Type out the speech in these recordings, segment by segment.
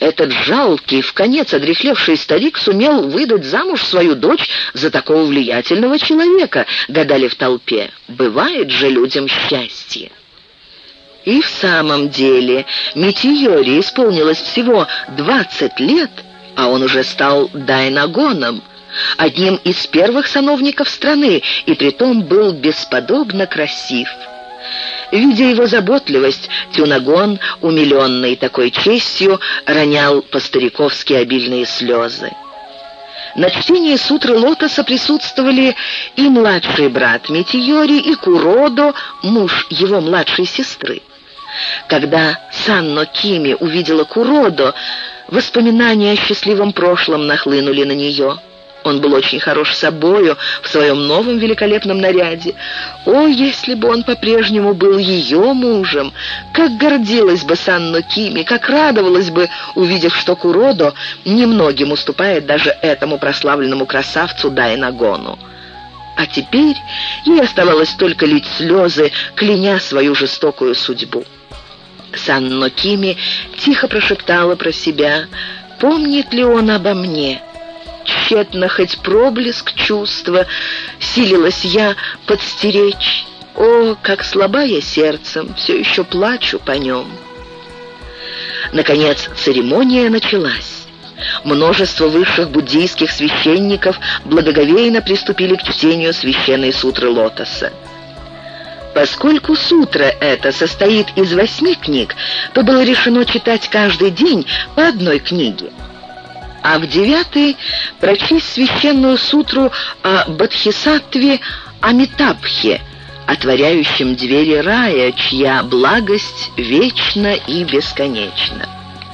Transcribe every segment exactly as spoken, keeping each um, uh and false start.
этот жалкий, вконец одряхлевший старик сумел выдать замуж свою дочь за такого влиятельного человека, гадали в толпе. Бывает же людям счастье. И в самом деле Метиоре исполнилось всего двадцать лет, а он уже стал дайнагоном, одним из первых сановников страны, и притом был бесподобно красив. Видя его заботливость, Тюнагон, умиленный такой честью, ронял по-стариковски обильные слезы. На чтении сутры лотоса присутствовали и младший брат Метиори, и Куродо, муж его младшей сестры. Когда Санно Кими увидела Куродо, воспоминания о счастливом прошлом нахлынули на нее. Он был очень хорош собою в своем новом великолепном наряде. О, если бы он по-прежнему был ее мужем! Как гордилась бы Санно Кими, как радовалась бы, увидев, что Куродо немногим уступает даже этому прославленному красавцу Дайнагону. А теперь ей оставалось только лить слезы, кляня свою жестокую судьбу. Санно Кими тихо прошептала про себя: «Помнит ли он обо мне?» Тщетно хоть проблеск чувства силилась я подстеречь. О, как слаба я сердцем, все еще плачу по нем. Наконец церемония началась. Множество высших буддийских священников благоговейно приступили к чтению священной сутры лотоса. Поскольку сутра эта состоит из восьми книг, то было решено читать каждый день по одной книге. А в девятый прочесть священную сутру о Бодхисаттве Амитабхе, отворяющем двери рая, чья благость вечна и бесконечна.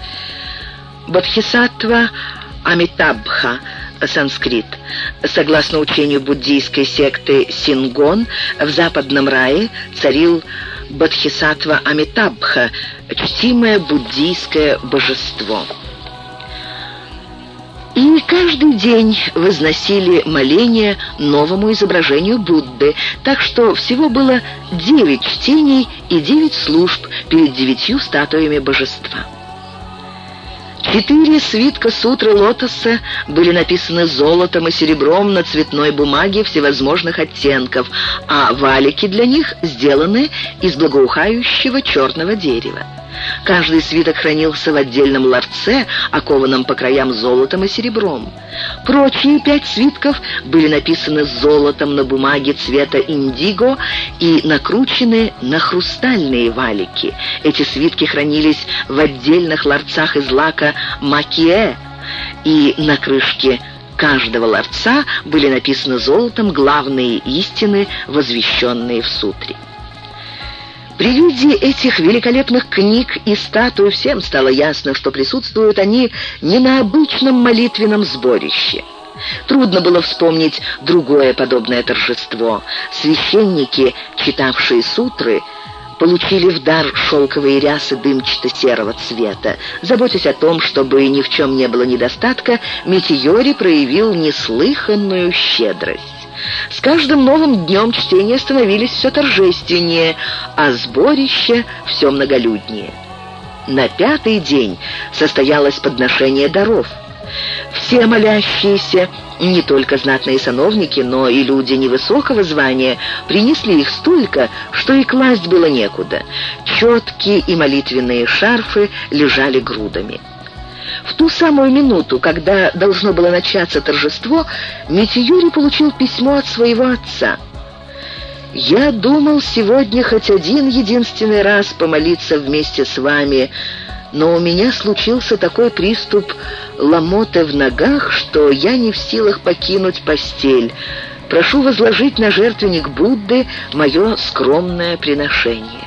Бодхисаттва Амитабха, санскрит. Согласно учению буддийской секты Сингон, в западном рае царил Бодхисаттва Амитабха, чтимое буддийское божество. И каждый день возносили моления новому изображению Будды, так что всего было девять чтений и девять служб перед девятью статуями божества. Четыре свитка сутры лотоса были написаны золотом и серебром на цветной бумаге всевозможных оттенков, а валики для них сделаны из благоухающего черного дерева. Каждый свиток хранился в отдельном ларце, окованном по краям золотом и серебром. Прочие пять свитков были написаны золотом на бумаге цвета индиго и накручены на хрустальные валики. Эти свитки хранились в отдельных ларцах из лака макиэ, и на крышке каждого ларца были написаны золотом главные истины, возвещенные в сутре. При виде этих великолепных книг и статуй всем стало ясно, что присутствуют они не на обычном молитвенном сборище. Трудно было вспомнить другое подобное торжество. Священники, читавшие сутры, получили в дар шелковые рясы дымчато-серого цвета. Заботясь о том, чтобы ни в чем не было недостатка, Метиори проявил неслыханную щедрость. С каждым новым днем чтения становились все торжественнее, а сборище все многолюднее. На пятый день состоялось подношение даров. Все молящиеся, не только знатные сановники, но и люди невысокого звания, принесли их столько, что и класть было некуда. Четки и молитвенные шарфы лежали грудами. В ту самую минуту, когда должно было начаться торжество, Метиори получил письмо от своего отца. «Я думал сегодня хоть один единственный раз помолиться вместе с вами, но у меня случился такой приступ ломоты в ногах, что я не в силах покинуть постель. Прошу возложить на жертвенник Будды мое скромное приношение».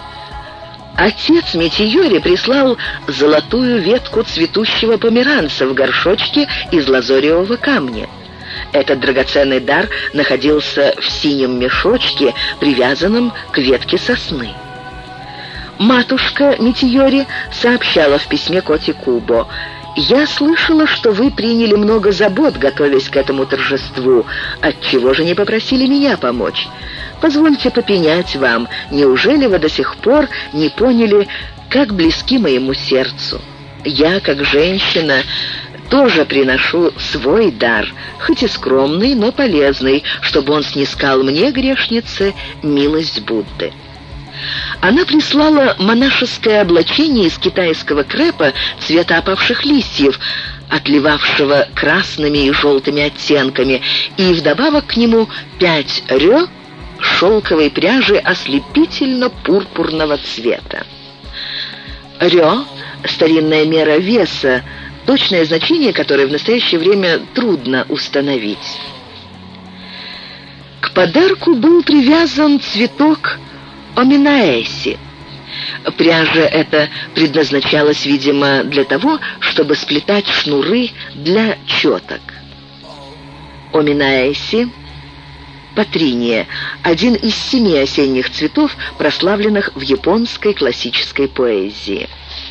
Отец Метиори прислал золотую ветку цветущего померанца в горшочке из лазоревого камня. Этот драгоценный дар находился в синем мешочке, привязанном к ветке сосны. Матушка Метиори сообщала в письме Коти Кубо: «Я слышала, что вы приняли много забот, готовясь к этому торжеству. Отчего же не попросили меня помочь? Позвольте попенять вам, неужели вы до сих пор не поняли, как близки моему сердцу? Я, как женщина, тоже приношу свой дар, хоть и скромный, но полезный, чтобы он снискал мне, грешнице, милость Будды». Она прислала монашеское облачение из китайского крепа цвета опавших листьев, отливавшего красными и желтыми оттенками, и вдобавок к нему пять рё шелковой пряжи ослепительно-пурпурного цвета. Рё — старинная мера веса, точное значение которой в настоящее время трудно установить. К подарку был привязан цветок оминаэси. Пряжа эта предназначалась, видимо, для того, чтобы сплетать шнуры для четок. Оминаэси — патриния, один из семи осенних цветов, прославленных в японской классической поэзии.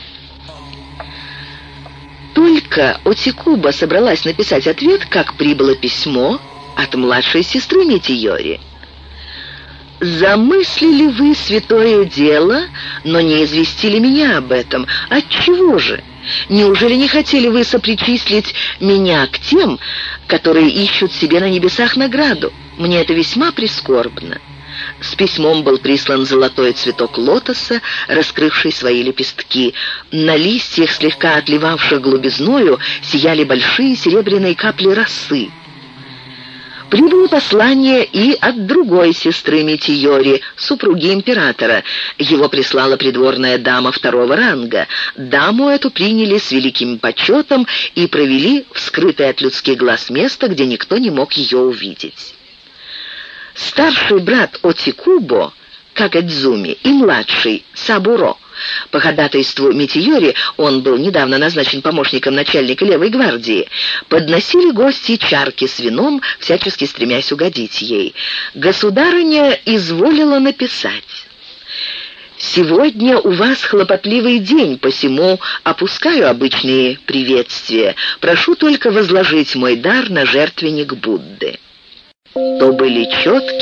Только Отикуба собралась написать ответ, как прибыло письмо от младшей сестры Митийори. «Замыслили вы святое дело, но не известили меня об этом. Отчего же? Неужели не хотели вы сопричислить меня к тем, которые ищут себе на небесах награду? Мне это весьма прискорбно». С письмом был прислан золотой цветок лотоса, раскрывший свои лепестки. На листьях, слегка отливавших голубизною, сияли большие серебряные капли росы. Прибыло послание и от другой сестры Митийори, супруги императора. Его прислала придворная дама второго ранга. Даму эту приняли с великим почетом и провели в скрытое от людских глаз место, где никто не мог ее увидеть. Старший брат Отикубо, Кагадзуми, и младший Сабуро. По ходатайству Митийори, он был недавно назначен помощником начальника левой гвардии, подносили гости чарки с вином, всячески стремясь угодить ей. Государыня изволила написать: «Сегодня у вас хлопотливый день, посему опускаю обычные приветствия. Прошу только возложить мой дар на жертвенник Будды». То были четки